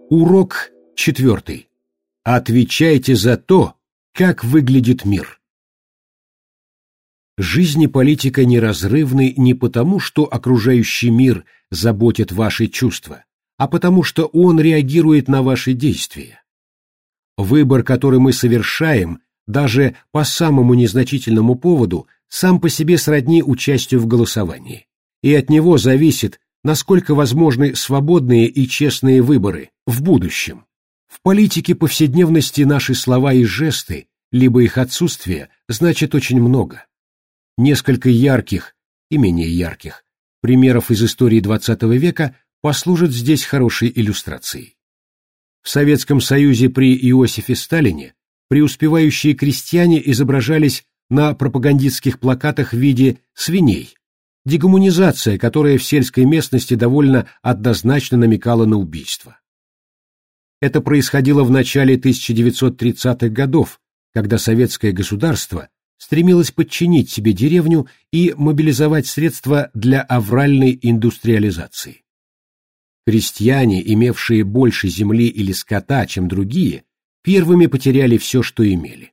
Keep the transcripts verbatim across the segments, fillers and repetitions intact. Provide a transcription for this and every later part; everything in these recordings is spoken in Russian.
Урок четвертый. Отвечайте за то, как выглядит мир. Жизнь и политика неразрывны не потому, что окружающий мир заботит ваши чувства, а потому что он реагирует на ваши действия. Выбор, который мы совершаем, даже по самому незначительному поводу, сам по себе сродни участию в голосовании, и от него зависит, насколько возможны свободные и честные выборы в будущем. В политике повседневности наши слова и жесты, либо их отсутствие, значит очень много. Несколько ярких и менее ярких примеров из истории двадцатого века послужат здесь хорошей иллюстрацией. В Советском Союзе при Иосифе Сталине преуспевающие крестьяне изображались на пропагандистских плакатах в виде свиней, дегуманизация, которая в сельской местности довольно однозначно намекала на убийство. Это происходило в начале тысяча девятьсот тридцатых годов, когда советское государство стремилось подчинить себе деревню и мобилизовать средства для авральной индустриализации. Крестьяне, имевшие больше земли или скота, чем другие, первыми потеряли все, что имели.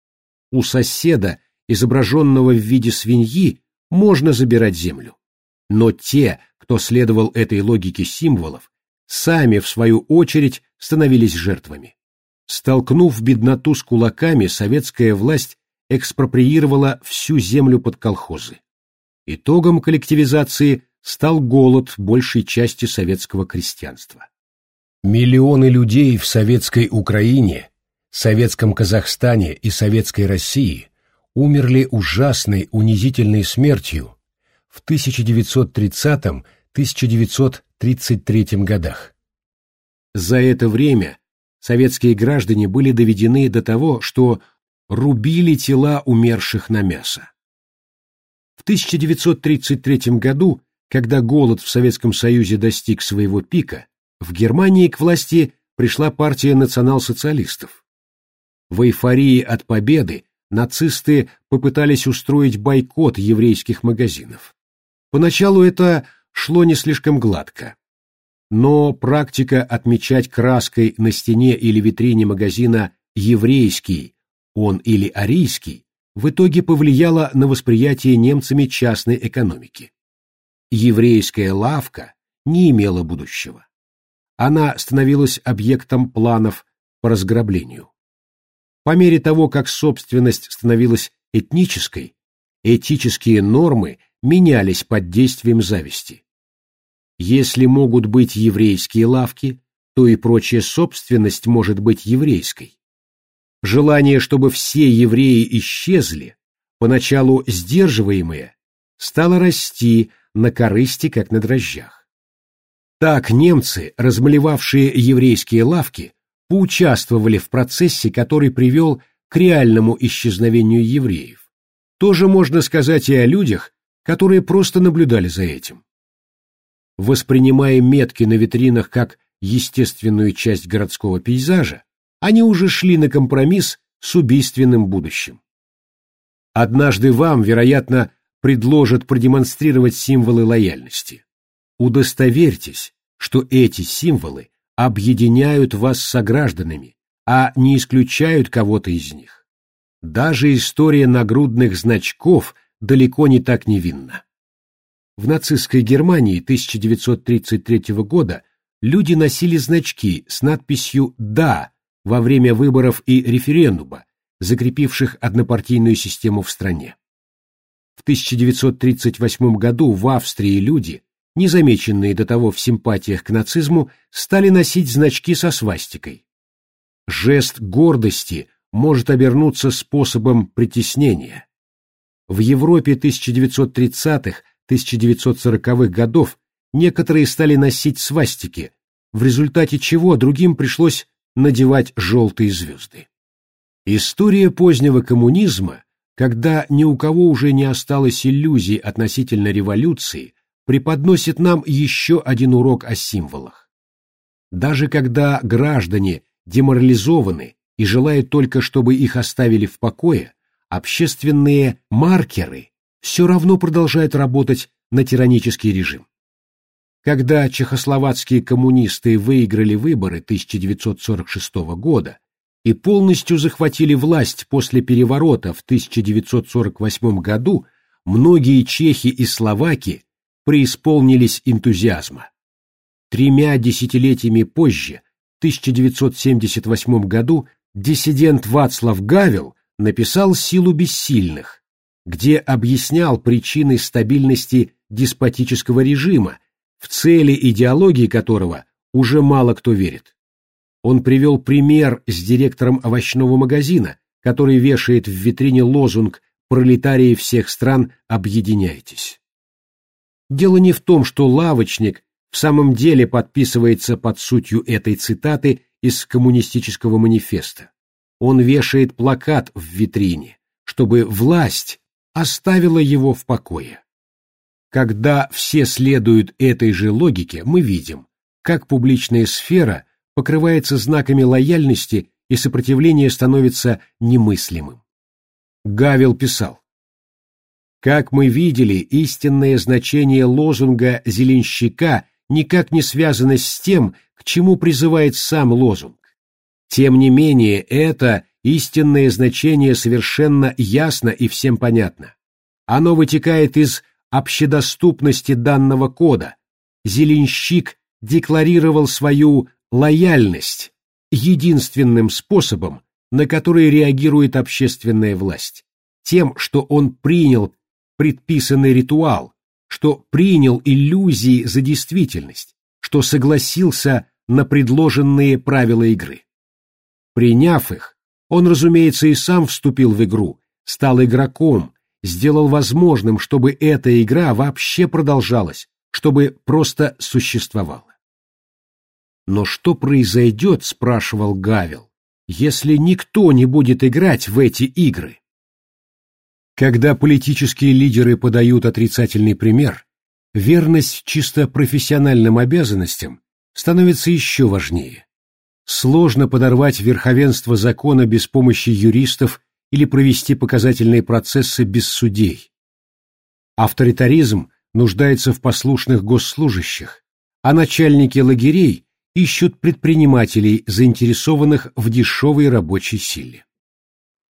У соседа, изображенного в виде свиньи, можно забирать землю. Но те, кто следовал этой логике символов, сами, в свою очередь, становились жертвами. Столкнув бедноту с кулаками, советская власть экспроприировала всю землю под колхозы. Итогом коллективизации стал голод большей части советского крестьянства. Миллионы людей в советской Украине, советском Казахстане и советской России умерли ужасной, унизительной смертью в тысяча девятьсот тридцатом — тысяча девятьсот тридцать третьем годах. За это время советские граждане были доведены до того, что рубили тела умерших на мясо. В тысяча девятьсот тридцать третьем году, когда голод в Советском Союзе достиг своего пика, в Германии к власти пришла партия национал-социалистов. В эйфории от победы нацисты попытались устроить бойкот еврейских магазинов. Поначалу это шло не слишком гладко. Но практика отмечать краской на стене или витрине магазина «еврейский», он или арийский, в итоге повлияла на восприятие немцами частной экономики. Еврейская лавка не имела будущего. Она становилась объектом планов по разграблению. По мере того, как собственность становилась этнической, этические нормы менялись под действием зависти. Если могут быть еврейские лавки, то и прочая собственность может быть еврейской. Желание, чтобы все евреи исчезли, поначалу сдерживаемое, стало расти на корысти, как на дрожжах. Так немцы, размалевавшие еврейские лавки, поучаствовали в процессе, который привел к реальному исчезновению евреев. Тоже можно сказать и о людях, которые просто наблюдали за этим. Воспринимая метки на витринах как естественную часть городского пейзажа, они уже шли на компромисс с убийственным будущим. Однажды вам, вероятно, предложат продемонстрировать символы лояльности. Удостоверьтесь, что эти символы объединяют вас с согражданами, а не исключают кого-то из них. Даже история нагрудных значков далеко не так невинна. В нацистской Германии тысяча девятьсот тридцать третьего года люди носили значки с надписью «Да» во время выборов и референдума, закрепивших однопартийную систему в стране. В тысяча девятьсот тридцать восьмом году в Австрии люди, незамеченные до того в симпатиях к нацизму, стали носить значки со свастикой. Жест гордости может обернуться способом притеснения. В Европе тысяча девятьсот тридцатых — тысяча девятьсот сороковых годов некоторые стали носить свастики, в результате чего другим пришлось надевать желтые звезды. История позднего коммунизма, когда ни у кого уже не осталось иллюзий относительно революции, преподносит нам еще один урок о символах. Даже когда граждане деморализованы и желают только, чтобы их оставили в покое, общественные маркеры все равно продолжают работать на тиранический режим. Когда чехословацкие коммунисты выиграли выборы тысяча девятьсот сорок шестого года и полностью захватили власть после переворота в тысяча девятьсот сорок восьмом году, многие чехи и словаки преисполнились энтузиазма. Тремя десятилетиями позже, в тысяча девятьсот семьдесят восьмом году, диссидент Вацлав Гавел написал «Силу бессильных», где объяснял причины стабильности деспотического режима, в цели идеологии которого уже мало кто верит. Он привел пример с директором овощного магазина, который вешает в витрине лозунг «Пролетарии всех стран, объединяйтесь». Дело не в том, что лавочник в самом деле подписывается под сутью этой цитаты из коммунистического манифеста. Он вешает плакат в витрине, чтобы власть оставила его в покое. Когда все следуют этой же логике, мы видим, как публичная сфера покрывается знаками лояльности и сопротивление становится немыслимым. Гавел писал: «Как мы видели, истинное значение лозунга зеленщика никак не связано с тем, к чему призывает сам лозунг. Тем не менее, это истинное значение совершенно ясно и всем понятно. Оно вытекает из общедоступности данного кода. Зеленщик декларировал свою лояльность единственным способом, на который реагирует общественная власть, тем, что он принял предписанный ритуал, что принял иллюзии за действительность, что согласился на предложенные правила игры. Приняв их, он, разумеется, и сам вступил в игру, стал игроком, сделал возможным, чтобы эта игра вообще продолжалась, чтобы просто существовала. Но что произойдет, спрашивал Гавел, если никто не будет играть в эти игры? Когда политические лидеры подают отрицательный пример, верность чисто профессиональным обязанностям становится еще важнее. Сложно подорвать верховенство закона без помощи юристов или провести показательные процессы без судей. Авторитаризм нуждается в послушных госслужащих, а начальники лагерей ищут предпринимателей, заинтересованных в дешевой рабочей силе.